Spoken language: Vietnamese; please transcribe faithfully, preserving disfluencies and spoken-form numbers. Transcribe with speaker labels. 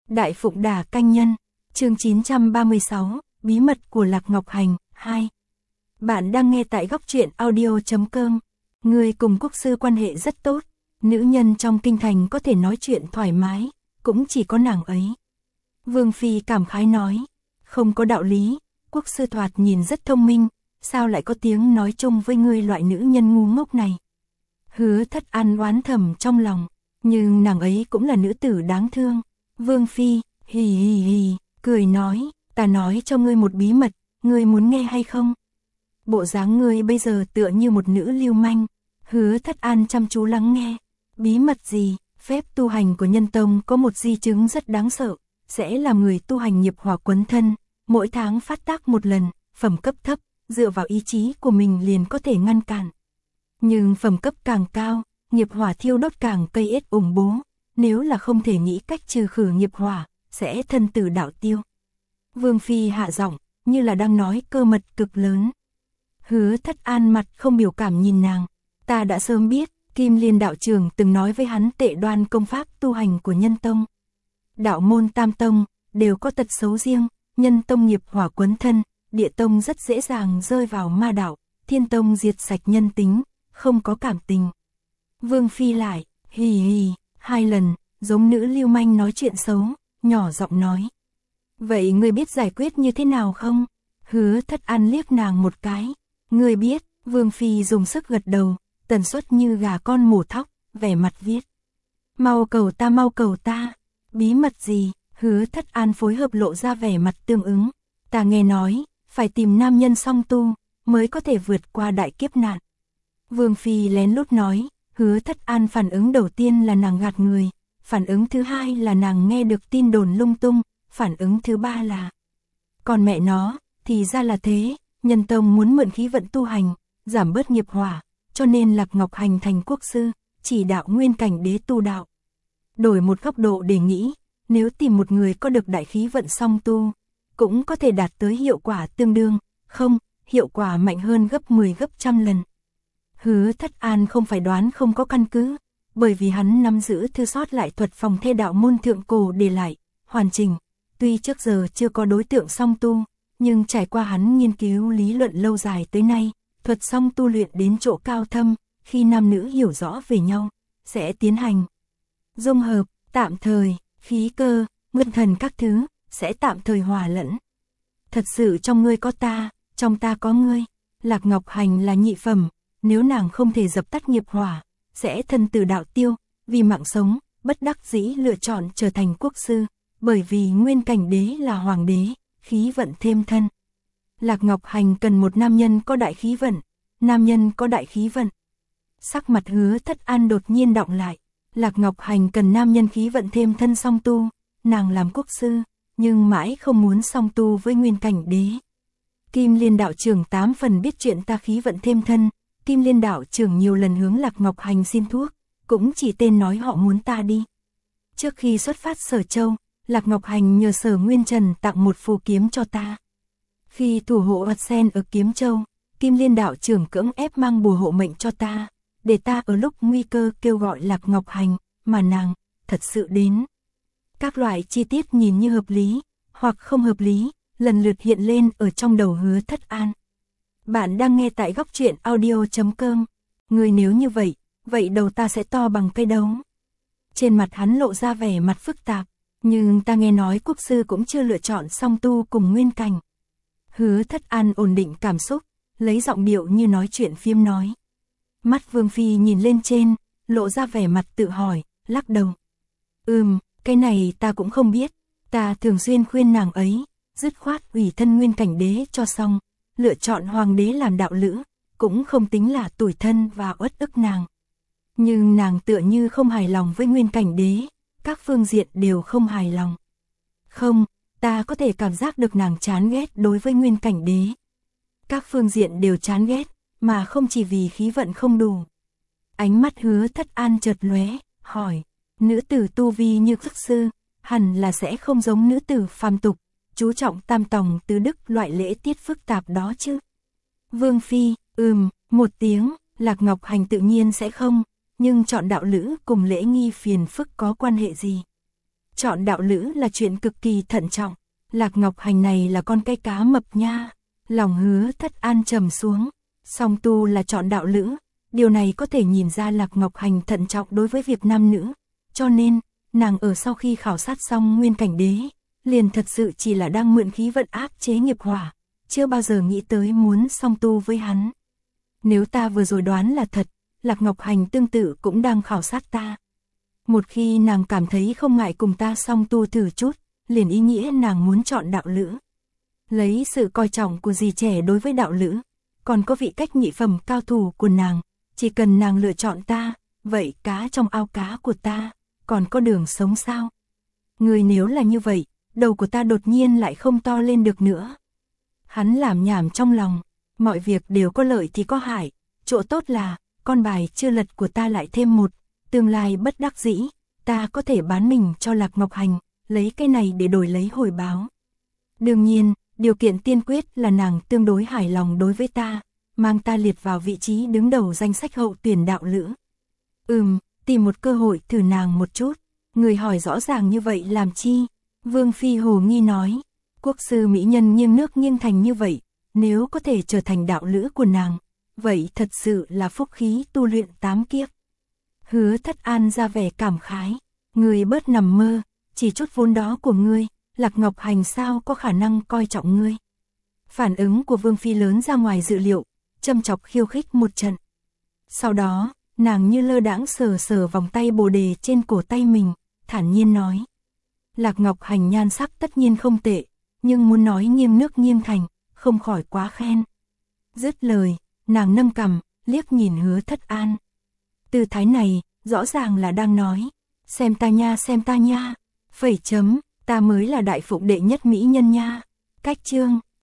Speaker 1: Đại Phụng Đà Canh Nhân, chương chín trăm ba mươi sáu, Bí mật của Lạc Ngọc Hành, hai. Bạn đang nghe tại góc truyện audio chấm com. Người cùng quốc sư quan hệ rất tốt, nữ nhân trong kinh thành có thể nói chuyện thoải mái, cũng chỉ có nàng ấy. Vương Phi cảm khái nói, không có đạo lý, quốc sư thoạt nhìn rất thông minh, sao lại có tiếng nói chung với ngươi loại nữ nhân ngu ngốc này. Hứa Thất An oán thầm trong lòng, nhưng nàng ấy cũng là nữ tử đáng thương. Vương Phi, hì hì hì, cười nói, ta nói cho ngươi một bí mật, ngươi muốn nghe hay không? Bộ dáng ngươi bây giờ tựa như một nữ lưu manh. Hứa Thất An chăm chú lắng nghe. Bí mật gì? Phép tu hành của nhân tông có một di chứng rất đáng sợ, sẽ làm người tu hành nghiệp hỏa quấn thân, mỗi tháng phát tác một lần, phẩm cấp thấp, dựa vào ý chí của mình liền có thể ngăn cản. Nhưng phẩm cấp càng cao, nghiệp hỏa thiêu đốt càng cây ết ủng bố, nếu là không thể nghĩ cách trừ khử nghiệp hỏa, sẽ thân tử đạo tiêu. Vương Phi hạ giọng, như là đang nói cơ mật cực lớn. Hứa Thất An mặt không biểu cảm nhìn nàng, ta đã sớm biết, Kim Liên đạo trưởng từng nói với hắn tệ đoan công pháp tu hành của nhân tông. Đạo môn tam tông, đều có tật xấu riêng, nhân tông nghiệp hỏa quấn thân, địa tông rất dễ dàng rơi vào ma đạo, thiên tông diệt sạch nhân tính, không có cảm tình. Vương Phi lại, hì hì, hai lần, giống nữ lưu manh nói chuyện xấu, nhỏ giọng nói. Vậy ngươi biết giải quyết như thế nào không? Hứa Thất An liếc nàng một cái. Ngươi biết, Vương Phi dùng sức gật đầu, tần suất như gà con mổ thóc, vẻ mặt viết. Mau cầu ta mau cầu ta, bí mật gì? Hứa Thất An phối hợp lộ ra vẻ mặt tương ứng. Ta nghe nói, phải tìm nam nhân song tu, mới có thể vượt qua đại kiếp nạn. Vương Phi lén lút nói, Hứa Thất An phản ứng đầu tiên là nàng gạt người, phản ứng thứ hai là nàng nghe được tin đồn lung tung, phản ứng thứ ba là... Còn mẹ nó, thì ra là thế, nhân tông muốn mượn khí vận tu hành, giảm bớt nghiệp hỏa, cho nên Lạc Ngọc Hành thành quốc sư, chỉ đạo nguyên cảnh đế tu đạo. Đổi một góc độ để nghĩ, nếu tìm một người có được đại khí vận song tu, cũng có thể đạt tới hiệu quả tương đương, không, hiệu quả mạnh hơn gấp mười gấp trăm lần. Hứa Thất An không phải đoán không có căn cứ, bởi vì hắn nắm giữ thư sót lại thuật phòng thê đạo môn thượng cổ để lại, hoàn chỉnh. Tuy trước giờ chưa có đối tượng song tu, nhưng trải qua hắn nghiên cứu lý luận lâu dài tới nay, thuật song tu luyện đến chỗ cao thâm, khi nam nữ hiểu rõ về nhau, sẽ tiến hành dung hợp, tạm thời, khí cơ, nguyên thần các thứ, sẽ tạm thời hòa lẫn. Thật sự trong ngươi có ta, trong ta có ngươi, Lạc Ngọc Hành là nhị phẩm, nếu nàng không thể dập tắt nghiệp hỏa, sẽ thân tử đạo tiêu, vì mạng sống, bất đắc dĩ lựa chọn trở thành quốc sư, bởi vì nguyên cảnh đế là hoàng đế, khí vận thêm thân. Lạc Ngọc Hành cần một nam nhân có đại khí vận, nam nhân có đại khí vận. Sắc mặt Hứa Thất An đột nhiên đọng lại, Lạc Ngọc Hành cần nam nhân khí vận thêm thân song tu, nàng làm quốc sư, nhưng mãi không muốn song tu với nguyên cảnh đế. Kim Liên đạo trưởng tám phần biết chuyện ta khí vận thêm thân, Kim Liên đạo trưởng nhiều lần hướng Lạc Ngọc Hành xin thuốc, cũng chỉ tên nói họ muốn ta đi. Trước khi xuất phát Sở Châu, Lạc Ngọc Hành nhờ Sở Nguyên Trần tặng một phù kiếm cho ta. Khi thủ hộ Hoạt Sen ở Kiếm Châu, Kim Liên đạo trưởng cưỡng ép mang bùa hộ mệnh cho ta, để ta ở lúc nguy cơ kêu gọi Lạc Ngọc Hành, mà nàng thật sự đến. Các loại chi tiết nhìn như hợp lý, hoặc không hợp lý, lần lượt hiện lên ở trong đầu Hứa Thất An. Bạn đang nghe tại góc truyện audio chấm com. Người nếu như vậy, vậy đầu ta sẽ to bằng cây đấu. Trên mặt hắn lộ ra vẻ mặt phức tạp, nhưng ta nghe nói quốc sư cũng chưa lựa chọn song tu cùng nguyên cảnh. Hứa Thất An ổn định cảm xúc, lấy giọng điệu như nói chuyện phiếm nói. Mắt Vương Phi nhìn lên trên, lộ ra vẻ mặt tự hỏi, lắc đầu. Ừm, cái này ta cũng không biết, ta thường xuyên khuyên nàng ấy, dứt khoát ủy thân nguyên cảnh đế cho xong, lựa chọn hoàng đế làm đạo lữ, cũng không tính là tủi thân và uất ức nàng. Nhưng nàng tựa như không hài lòng với nguyên cảnh đế, các phương diện đều không hài lòng. Không, ta có thể cảm giác được nàng chán ghét đối với nguyên cảnh đế. Các phương diện đều chán ghét, mà không chỉ vì khí vận không đủ. Ánh mắt Hứa Thất An chợt lóe, hỏi, nữ tử tu vi như quốc sư, hẳn là sẽ không giống nữ tử phàm tục, chú trọng tam tòng tứ đức loại lễ tiết phức tạp đó chứ. Vương Phi, ừm, một tiếng, Lạc Ngọc Hành tự nhiên sẽ không, nhưng chọn đạo lữ cùng lễ nghi phiền phức có quan hệ gì? Chọn đạo lữ là chuyện cực kỳ thận trọng. Lạc Ngọc Hành này là con cây cá mập nha. Lòng Hứa Thất An trầm xuống. Song tu là chọn đạo lữ. Điều này có thể nhìn ra Lạc Ngọc Hành thận trọng đối với việc nam nữ. Cho nên, nàng ở sau khi khảo sát xong nguyên cảnh đế, liền thật sự chỉ là đang mượn khí vận áp chế nghiệp hỏa, chưa bao giờ nghĩ tới muốn song tu với hắn. Nếu ta vừa rồi đoán là thật, Lạc Ngọc Hành tương tự cũng đang khảo sát ta. Một khi nàng cảm thấy không ngại cùng ta song tu thử chút, liền ý nghĩa nàng muốn chọn đạo lữ. Lấy sự coi trọng của dì trẻ đối với đạo lữ, còn có vị cách nhị phẩm cao thủ của nàng, chỉ cần nàng lựa chọn ta, vậy cá trong ao cá của ta, còn có đường sống sao? Người nếu là như vậy, đầu của ta đột nhiên lại không to lên được nữa. Hắn làm nhảm trong lòng, mọi việc đều có lợi thì có hại, chỗ tốt là, con bài chưa lật của ta lại thêm một, tương lai bất đắc dĩ, ta có thể bán mình cho Lạc Ngọc Hành, lấy cái này để đổi lấy hồi báo. Đương nhiên, điều kiện tiên quyết là nàng tương đối hài lòng đối với ta, mang ta liệt vào vị trí đứng đầu danh sách hậu tuyển đạo lữ. Ừm, tìm một cơ hội thử nàng một chút. Người hỏi rõ ràng như vậy làm chi? Vương Phi hồ nghi nói. Quốc sư mỹ nhân nghiêng nước nghiêng thành như vậy, nếu có thể trở thành đạo lữ của nàng, vậy thật sự là phúc khí tu luyện tám kiếp. Hứa Thất An ra vẻ cảm khái. Người bớt nằm mơ, chỉ chút vốn đó của ngươi, Lạc Ngọc Hành sao có khả năng coi trọng ngươi. Phản ứng của Vương Phi lớn ra ngoài dự liệu, châm chọc khiêu khích một trận. Sau đó, nàng như lơ đãng sờ sờ vòng tay bồ đề trên cổ tay mình, thản nhiên nói. Lạc Ngọc Hành nhan sắc tất nhiên không tệ, nhưng muốn nói nghiêng nước nghiêng thành, không khỏi quá khen. Dứt lời, nàng nâng cằm, liếc nhìn Hứa Thất An. Tư thái này, rõ ràng là đang nói, xem ta nha xem ta nha, phẩy chấm, ta mới là đại phụng đệ nhất mỹ nhân nha. Cách chương